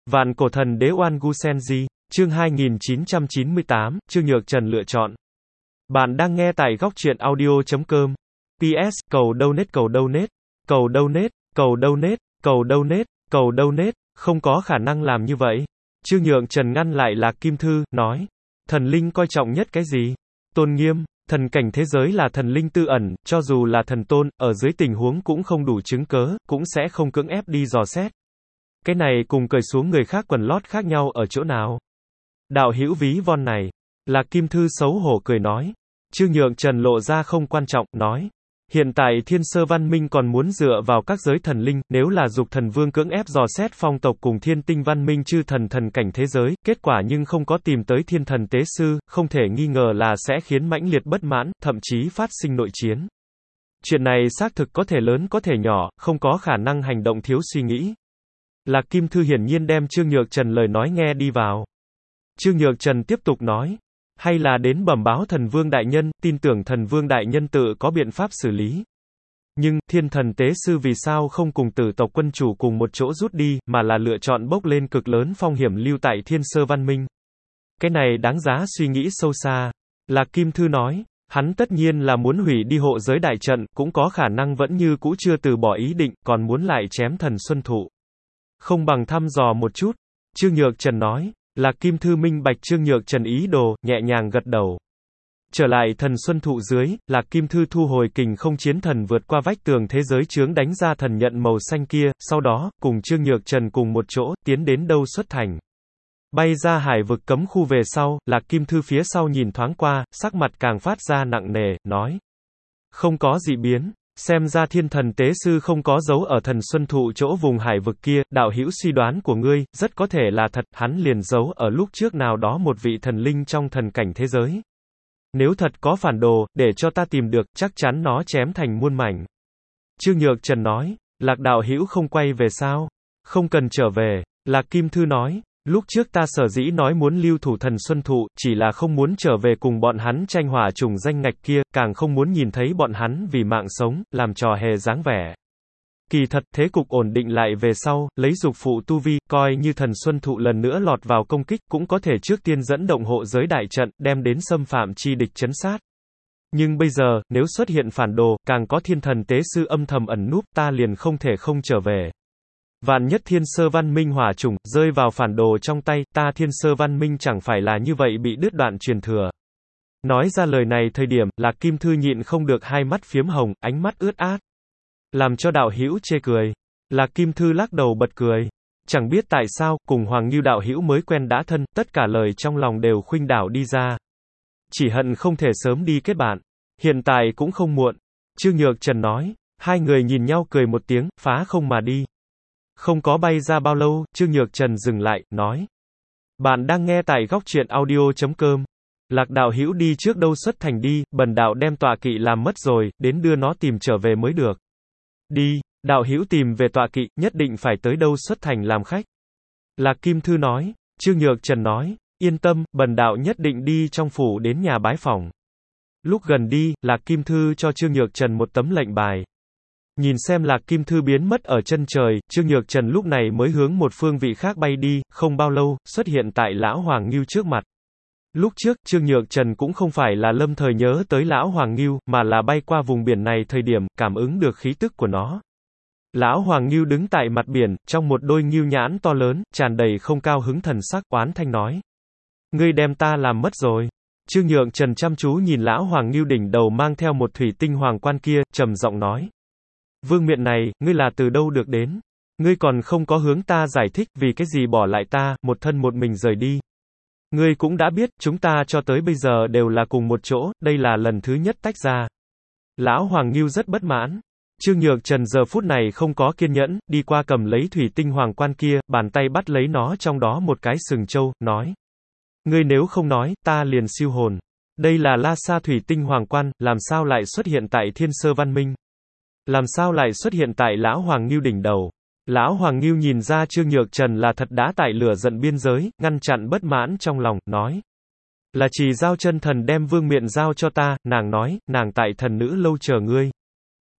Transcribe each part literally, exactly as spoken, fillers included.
Vạn cổ thần đế Oan Gu Senji, chương hai nghìn chín trăm chín mươi tám, Trương Nhược Trần lựa chọn. Bạn đang nghe tại góc truyện audio chấm com. pê ét, cầu donate cầu donate, cầu donate, cầu donate, cầu donate, cầu donate, không có khả năng làm như vậy. Trương Nhược Trần ngăn lại Lạc Kim Thư, nói. Thần linh coi trọng nhất cái gì? Tôn nghiêm. Thần cảnh thế giới là thần linh tư ẩn, cho dù là thần tôn, ở dưới tình huống cũng không đủ chứng cớ, cũng sẽ không cưỡng ép đi dò xét. Cái này cùng cởi xuống người khác quần lót khác nhau ở chỗ nào? Đạo hữu ví von này. Lạc Kim Thư xấu hổ cười nói. Trương Nhược Trần lộ ra không quan trọng, nói. Hiện tại thiên sơ văn minh còn muốn dựa vào các giới thần linh, nếu là dục thần vương cưỡng ép dò xét phong tộc cùng thiên tinh văn minh chư thần thần cảnh thế giới, kết quả nhưng không có tìm tới thiên thần tế sư, không thể nghi ngờ là sẽ khiến mãnh liệt bất mãn, thậm chí phát sinh nội chiến. Chuyện này xác thực có thể lớn có thể nhỏ, không có khả năng hành động thiếu suy nghĩ. Lạc Kim Thư hiển nhiên đem Trương Nhược Trần lời nói nghe đi vào. Trương Nhược Trần tiếp tục nói. Hay là đến bẩm báo thần vương đại nhân, tin tưởng thần vương đại nhân tự có biện pháp xử lý. Nhưng, thiên thần tế sư vì sao không cùng tử tộc quân chủ cùng một chỗ rút đi, mà là lựa chọn bốc lên cực lớn phong hiểm lưu tại thiên sơ văn minh? Cái này đáng giá suy nghĩ sâu xa. Lạc Kim Thư nói, hắn tất nhiên là muốn hủy đi hộ giới đại trận, cũng có khả năng vẫn như cũ chưa từ bỏ ý định, còn muốn lại chém thần xuân thụ. Không bằng thăm dò một chút. Trương Nhược Trần nói. Lạc Kim Thư minh bạch Trương Nhược Trần ý đồ, nhẹ nhàng gật đầu. Trở lại thần xuân thụ dưới, Lạc Kim Thư thu hồi kình không chiến thần vượt qua vách tường thế giới chướng đánh ra thần nhận màu xanh kia, sau đó, cùng Trương Nhược Trần cùng một chỗ, tiến đến đâu xuất thành. Bay ra hải vực cấm khu về sau, Lạc Kim Thư phía sau nhìn thoáng qua, sắc mặt càng phát ra nặng nề, nói. Không có dị biến. Xem ra thiên thần tế sư không có dấu ở thần xuân thụ chỗ vùng hải vực kia, đạo hữu suy đoán của ngươi, rất có thể là thật, hắn liền giấu ở lúc trước nào đó một vị thần linh trong thần cảnh thế giới. Nếu thật có phản đồ, để cho ta tìm được, chắc chắn nó chém thành muôn mảnh. Trương Nhược Trần nói, Lạc đạo hữu không quay về sao? Không cần trở về. Lạc Kim Thư nói. Lúc trước ta sở dĩ nói muốn lưu thủ thần xuân thụ, chỉ là không muốn trở về cùng bọn hắn tranh hỏa trùng danh ngạch kia, càng không muốn nhìn thấy bọn hắn vì mạng sống, làm trò hề dáng vẻ. Kỳ thật, thế cục ổn định lại về sau, lấy dục phụ tu vi, coi như thần xuân thụ lần nữa lọt vào công kích, cũng có thể trước tiên dẫn động hộ giới đại trận, đem đến xâm phạm chi địch chấn sát. Nhưng bây giờ, nếu xuất hiện phản đồ, càng có thiên thần tế sư âm thầm ẩn núp, ta liền không thể không trở về. Vạn nhất thiên sơ văn minh hỏa chủng, rơi vào phản đồ trong tay, ta thiên sơ văn minh chẳng phải là như vậy bị đứt đoạn truyền thừa. Nói ra lời này thời điểm, Lạc Kim Thư nhịn không được hai mắt phiếm hồng, ánh mắt ướt át. Làm cho đạo hữu chê cười. Lạc Kim Thư lắc đầu bật cười. Chẳng biết tại sao, cùng Hoàng Ngưu đạo hữu mới quen đã thân, tất cả lời trong lòng đều khuynh đảo đi ra. Chỉ hận không thể sớm đi kết bạn. Hiện tại cũng không muộn. Trương Nhược Trần nói. Hai người nhìn nhau cười một tiếng, phá không mà đi. Không có bay ra bao lâu, Trương Nhược Trần dừng lại, nói. Bạn đang nghe tại góc truyện audio chấm com. Lạc đạo hữu đi trước đâu xuất thành đi, bần đạo đem tọa kỵ làm mất rồi, đến đưa nó tìm trở về mới được. Đi, đạo hữu tìm về tọa kỵ, nhất định phải tới đâu xuất thành làm khách. Lạc Kim Thư nói. Trương Nhược Trần nói. Yên tâm, bần đạo nhất định đi trong phủ đến nhà bái phỏng. Lúc gần đi, Lạc Kim Thư cho Trương Nhược Trần một tấm lệnh bài. Nhìn xem Lạc Kim Thư biến mất ở chân trời, Trương Nhược Trần lúc này mới hướng một phương vị khác bay đi, không bao lâu, xuất hiện tại Lão Hoàng Ngưu trước mặt. Lúc trước, Trương Nhược Trần cũng không phải là lâm thời nhớ tới Lão Hoàng Ngưu, mà là bay qua vùng biển này thời điểm, cảm ứng được khí tức của nó. Lão Hoàng Ngưu đứng tại mặt biển, trong một đôi ngưu nhãn to lớn, tràn đầy không cao hứng thần sắc, oán thanh nói. Ngươi đem ta làm mất rồi. Trương Nhược Trần chăm chú nhìn Lão Hoàng Ngưu đỉnh đầu mang theo một thủy tinh hoàng quan kia, trầm giọng nói. Vương miện này, ngươi là từ đâu được đến? Ngươi còn không có hướng ta giải thích vì cái gì bỏ lại ta, một thân một mình rời đi. Ngươi cũng đã biết, chúng ta cho tới bây giờ đều là cùng một chỗ, đây là lần thứ nhất tách ra. Lão Hoàng Ngưu rất bất mãn. Trương Nhược Trần giờ phút này không có kiên nhẫn, đi qua cầm lấy thủy tinh hoàng quan kia, bàn tay bắt lấy nó trong đó một cái sừng trâu, nói. Ngươi nếu không nói, ta liền siêu hồn. Đây là La Sa thủy tinh hoàng quan, làm sao lại xuất hiện tại thiên sơ văn minh? Làm sao lại xuất hiện tại Lão Hoàng Ngưu đỉnh đầu? Lão Hoàng Ngưu nhìn ra Trương Nhược Trần là thật đã tại lửa giận biên giới, ngăn chặn bất mãn trong lòng, nói. Là Trì Giao chân thần đem vương miện giao cho ta, nàng nói, nàng tại thần nữ lâu chờ ngươi.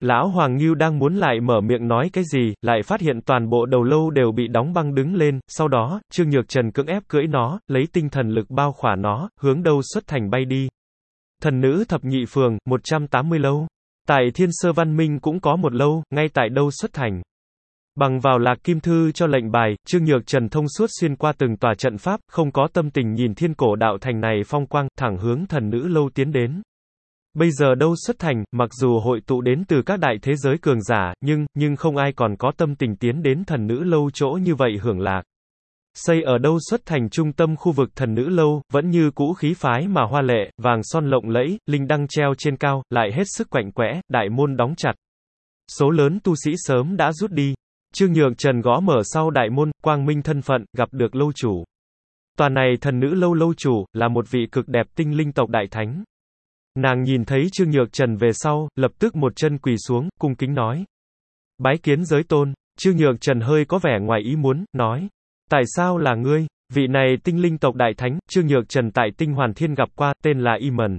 Lão Hoàng Ngưu đang muốn lại mở miệng nói cái gì, lại phát hiện toàn bộ đầu lâu đều bị đóng băng đứng lên, sau đó, Trương Nhược Trần cưỡng ép cưỡi nó, lấy tinh thần lực bao khỏa nó, hướng Đâu Xuất Thành bay đi. Thần nữ thập nhị phường, một trăm tám mươi lâu. Tại Thiên Sơ Văn Minh cũng có một lâu, ngay tại Đâu Xuất Thành. Bằng vào Lạc Kim Thư cho lệnh bài, Trương Nhược Trần thông suốt xuyên qua từng tòa trận pháp, không có tâm tình nhìn thiên cổ đạo thành này phong quang, thẳng hướng thần nữ lâu tiến đến. Bây giờ Đâu Xuất Thành, mặc dù hội tụ đến từ các đại thế giới cường giả, nhưng, nhưng không ai còn có tâm tình tiến đến thần nữ lâu chỗ như vậy hưởng lạc. Xây ở Đâu Xuất Thành trung tâm khu vực thần nữ lâu, vẫn như cũ khí phái mà hoa lệ, vàng son lộng lẫy, linh đăng treo trên cao, lại hết sức quạnh quẽ, đại môn đóng chặt. Số lớn tu sĩ sớm đã rút đi. Trương Nhược Trần gõ mở sau đại môn, quang minh thân phận, gặp được lâu chủ. Tòa này thần nữ lâu lâu chủ, là một vị cực đẹp tinh linh tộc đại thánh. Nàng nhìn thấy Trương Nhược Trần về sau, lập tức một chân quỳ xuống, cung kính nói. Bái kiến giới tôn. Trương Nhược Trần hơi có vẻ ngoài ý muốn, nói. Tại sao là ngươi? Vị này tinh linh tộc đại thánh, Trương Nhược Trần tại Tinh Hoàn Thiên gặp qua, tên là Y Mần.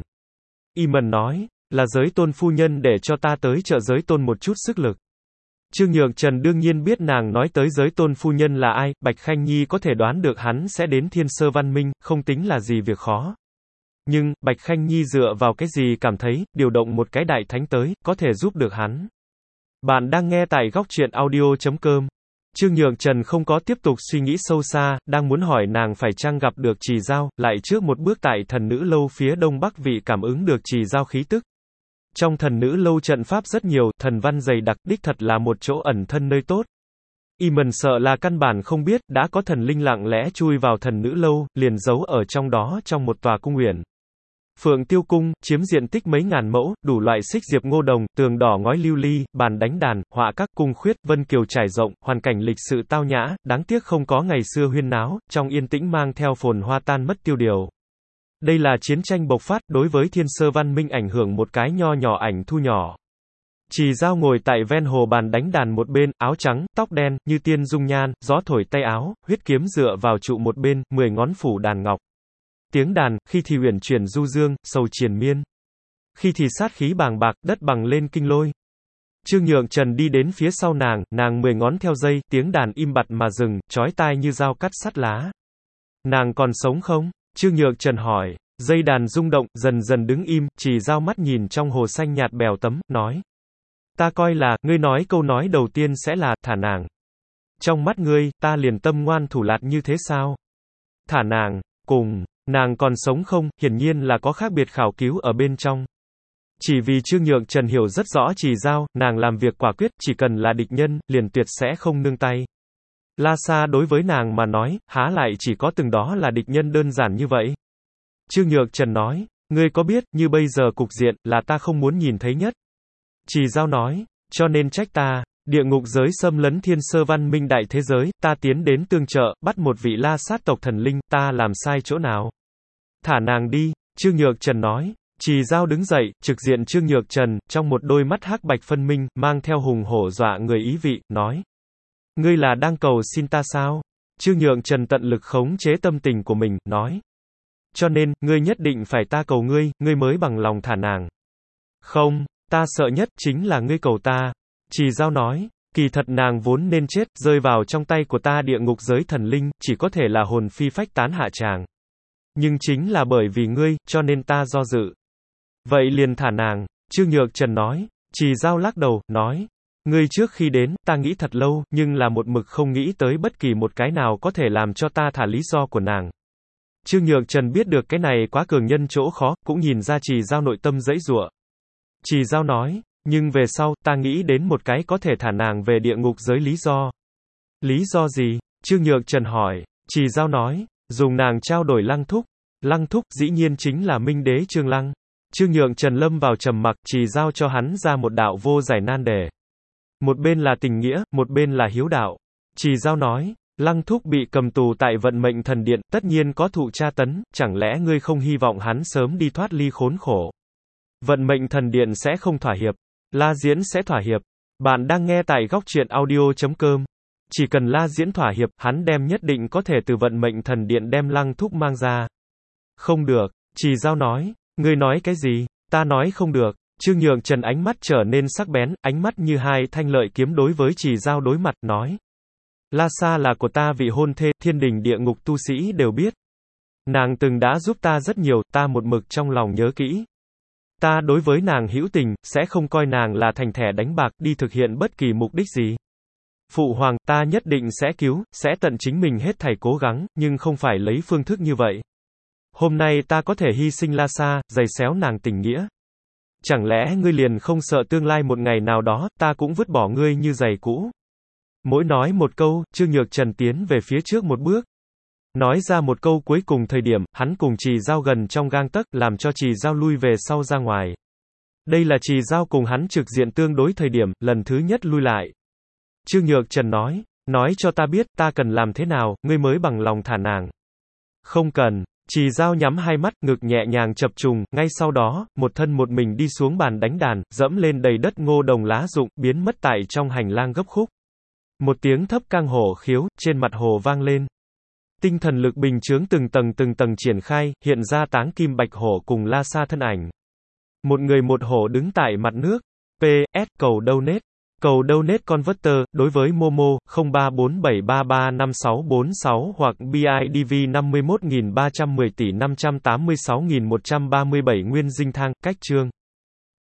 Y Mần nói, là giới tôn phu nhân để cho ta tới trợ giới tôn một chút sức lực. Trương Nhược Trần đương nhiên biết nàng nói tới giới tôn phu nhân là ai, Bạch Khanh Nhi có thể đoán được hắn sẽ đến Thiên Sơ Văn Minh, không tính là gì việc khó. Nhưng, Bạch Khanh Nhi dựa vào cái gì cảm thấy, điều động một cái đại thánh tới, có thể giúp được hắn. Bạn đang nghe tại góc truyện audio chấm com. Trương Nhược Trần không có tiếp tục suy nghĩ sâu xa, đang muốn hỏi nàng phải chăng gặp được Trì Dao, lại trước một bước tại thần nữ lâu phía đông bắc vị cảm ứng được Trì Dao khí tức. Trong thần nữ lâu trận pháp rất nhiều, thần văn dày đặc, đích thật là một chỗ ẩn thân nơi tốt. Y Mần sợ là căn bản không biết, đã có thần linh lặng lẽ chui vào thần nữ lâu, liền giấu ở trong đó trong một tòa cung uyển. Phượng Tiêu Cung, chiếm diện tích mấy ngàn mẫu, đủ loại xích diệp ngô đồng, tường đỏ ngói lưu ly, bàn đánh đàn, họa các cung khuyết, vân kiều trải rộng, hoàn cảnh lịch sự tao nhã, đáng tiếc không có ngày xưa huyên náo, trong yên tĩnh mang theo phồn hoa tan mất tiêu điều. Đây là chiến tranh bộc phát, đối với Thiên Sơ Văn Minh ảnh hưởng một cái nho nhỏ ảnh thu nhỏ. Trì Dao ngồi tại ven hồ bàn đánh đàn một bên, áo trắng, tóc đen, như tiên dung nhan, gió thổi tay áo, huyết kiếm dựa vào trụ một bên, mười ngón phủ đàn ngọc. Tiếng đàn, khi thì uyển chuyển du dương, sầu triền miên. Khi thì sát khí bàng bạc, đất bằng lên kinh lôi. Trương Nhược Trần đi đến phía sau nàng, nàng mười ngón theo dây, tiếng đàn im bặt mà dừng, chói tai như dao cắt sắt lá. Nàng còn sống không? Trương Nhược Trần hỏi. Dây đàn rung động, dần dần đứng im, Trì Dao mắt nhìn trong hồ xanh nhạt bèo tấm, nói. Ta coi là, ngươi nói câu nói đầu tiên sẽ là, thả nàng. Trong mắt ngươi, ta liền tâm ngoan thủ lạt như thế sao? Thả nàng, cùng, nàng còn sống không, hiển nhiên là có khác biệt khảo cứu ở bên trong. Chỉ vì Trương Nhược Trần hiểu rất rõ Trì Dao, nàng làm việc quả quyết, chỉ cần là địch nhân, liền tuyệt sẽ không nương tay. La Sa đối với nàng mà nói, há lại chỉ có từng đó là địch nhân đơn giản như vậy. Trương Nhược Trần nói, ngươi có biết, như bây giờ cục diện, là ta không muốn nhìn thấy nhất. Trì Dao nói, cho nên trách ta, địa ngục giới xâm lấn Thiên Sơ Văn Minh đại thế giới, ta tiến đến tương trợ, bắt một vị La Sát tộc thần linh, ta làm sai chỗ nào? Thả nàng đi, Trương Nhược Trần nói. Trì Dao đứng dậy, trực diện Trương Nhược Trần, trong một đôi mắt hắc bạch phân minh, mang theo hùng hổ dọa người ý vị, nói. Ngươi là đang cầu xin ta sao? Trương Nhược Trần tận lực khống chế tâm tình của mình, nói. Cho nên, ngươi nhất định phải ta cầu ngươi, ngươi mới bằng lòng thả nàng. Không, ta sợ nhất, chính là ngươi cầu ta. Trì Dao nói, kỳ thật nàng vốn nên chết, rơi vào trong tay của ta địa ngục giới thần linh, chỉ có thể là hồn phi phách tán hạ tràng. Nhưng chính là bởi vì ngươi, cho nên ta do dự. Vậy liền thả nàng, Trương Nhược Trần nói. Trì Dao lắc đầu, nói. Ngươi trước khi đến, ta nghĩ thật lâu, nhưng là một mực không nghĩ tới bất kỳ một cái nào có thể làm cho ta thả lý do của nàng. Trương Nhược Trần biết được cái này quá cường nhân chỗ khó, cũng nhìn ra Trì Dao nội tâm dãy giụa. Trì Dao nói, nhưng về sau, ta nghĩ đến một cái có thể thả nàng về địa ngục giới lý do. Lý do gì? Trương Nhược Trần hỏi. Trì Dao nói, dùng nàng trao đổi Lăng Thúc. Lăng Thúc dĩ nhiên chính là Minh Đế Trương Lăng. Trương Nhược Trần lâm vào trầm mặc, Trì Dao cho hắn ra một đạo vô giải nan đề. Một bên là tình nghĩa, một bên là hiếu đạo. Trì Dao nói, Lăng Thúc bị cầm tù tại vận mệnh thần điện, tất nhiên có thụ tra tấn, chẳng lẽ ngươi không hy vọng hắn sớm đi thoát ly khốn khổ? Vận mệnh thần điện sẽ không thỏa hiệp. La Diễn sẽ thỏa hiệp. Bạn đang nghe tại góc truyện audio chấm com. Chỉ cần La Diễn thỏa hiệp, hắn đem nhất định có thể từ vận mệnh thần điện đem Lăng Thúc mang ra. Không được, Trì Dao nói. Ngươi nói cái gì? Ta nói không được. Trương Nhược Trần ánh mắt trở nên sắc bén, ánh mắt như hai thanh lợi kiếm đối với Trì Dao đối mặt, nói. La Sa là của ta vị hôn thê, thiên đình địa ngục tu sĩ đều biết. Nàng từng đã giúp ta rất nhiều, ta một mực trong lòng nhớ kỹ. Ta đối với nàng hữu tình, sẽ không coi nàng là thành thẻ đánh bạc, đi thực hiện bất kỳ mục đích gì. Phụ hoàng, ta nhất định sẽ cứu, sẽ tận chính mình hết thảy cố gắng, nhưng không phải lấy phương thức như vậy. Hôm nay ta có thể hy sinh La Sa, giày xéo nàng tình nghĩa. Chẳng lẽ ngươi liền không sợ tương lai một ngày nào đó, ta cũng vứt bỏ ngươi như giày cũ? Mỗi nói một câu, Trương Nhược Trần tiến về phía trước một bước. Nói ra một câu cuối cùng thời điểm, hắn cùng Trì Dao gần trong gang tấc, làm cho Trì Dao lui về sau ra ngoài. Đây là Trì Dao cùng hắn trực diện tương đối thời điểm, lần thứ nhất lui lại. Trương Nhược Trần nói, nói cho ta biết, ta cần làm thế nào, ngươi mới bằng lòng thả nàng. Không cần. Trì Dao nhắm hai mắt, ngực nhẹ nhàng chập trùng, ngay sau đó, một thân một mình đi xuống bàn đánh đàn, dẫm lên đầy đất ngô đồng lá rụng, biến mất tại trong hành lang gấp khúc. Một tiếng thấp cang hổ khiếu, trên mặt hồ vang lên. Tinh thần lực bình chướng từng tầng từng tầng triển khai, hiện ra Táng Kim Bạch Hổ cùng La Sa thân ảnh. Một người một hổ đứng tại mặt nước. pê ét cầu donate. Cầu donate converter, đối với Momo, không ba bốn bảy ba ba năm sáu bốn sáu hoặc bê i đê vê năm mươi mốt nghìn ba trăm mười tỷ năm trăm tám mươi sáu nghìn một trăm ba mươi bảy Nguyên Dinh Thang, cách chương.